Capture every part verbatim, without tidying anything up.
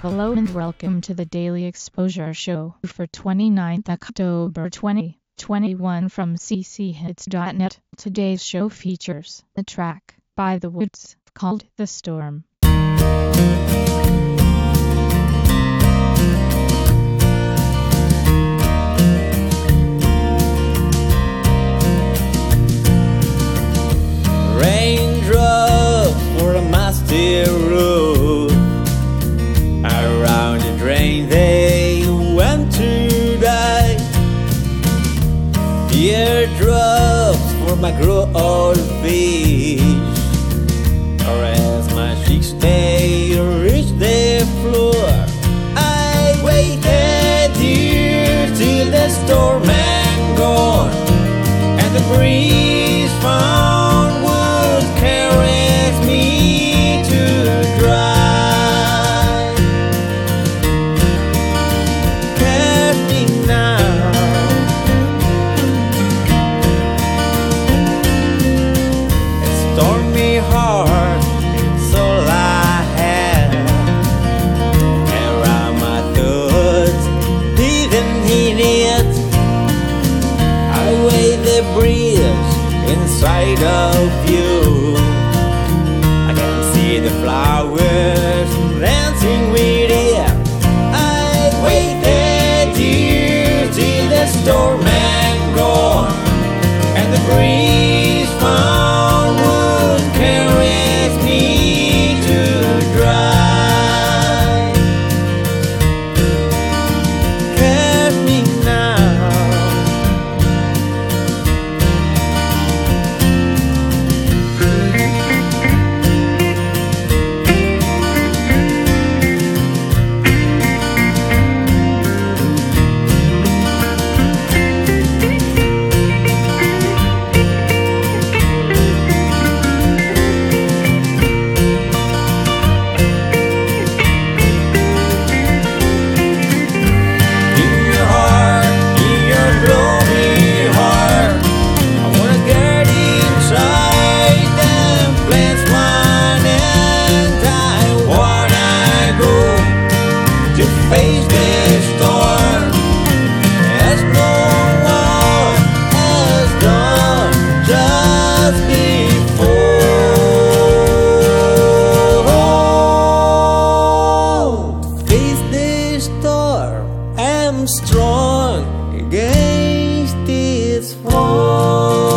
Hello and welcome to the Daily Exposure Show for twenty-ninth October twenty twenty-one from c c hits dot net. Today's show features a track by The Woods called The Storm. Raindrops for a musty road, around the drain they went to die. Teardrops for my grow-old fish, or as my cheeks they reach the floor. I waited here till the storm had gone, and the breeze found would caress me to dry. Catch me now, a stormy heart, it's all I have. Around my thoughts, didn't hit it. I weigh the breeze inside of you. I can see the flowers dancing with it. I waited here till the storm had gone, and the breeze found would caress me to dry. Catch me now, face this storm as no one has done just before. Face this storm, I'm strong against this fall.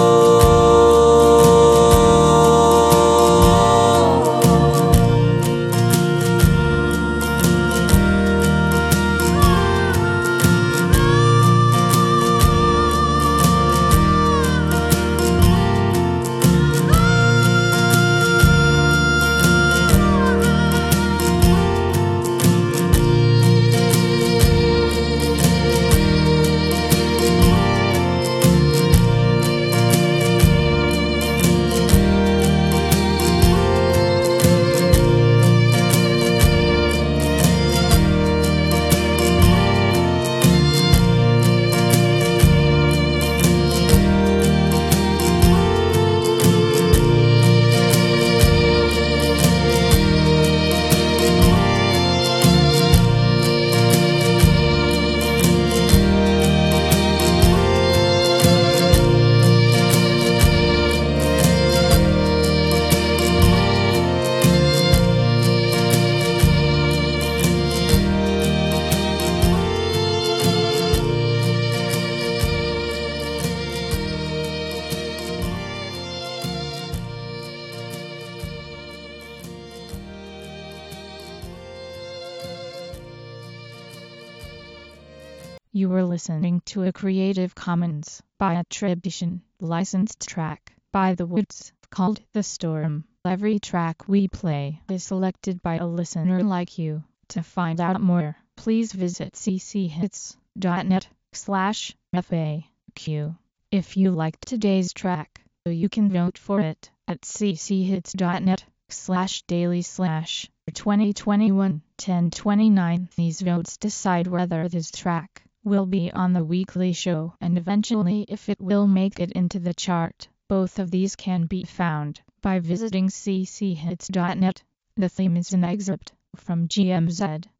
You were listening to a Creative Commons by attribution, licensed track by The Woods called The Storm. Every track we play is selected by a listener like you. To find out more, please visit c c hits dot net slash F A Q. If you liked today's track, you can vote for it at c c hits dot net slash daily slash twenty twenty-one ten twenty-nine. These votes decide whether this track will be on the weekly show and eventually if it will make it into the chart. Both of these can be found by visiting c c hits dot net. The theme is an excerpt from G M Z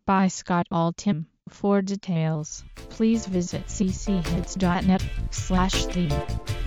by Scott Altham. For details, please visit c c hits dot net slash theme.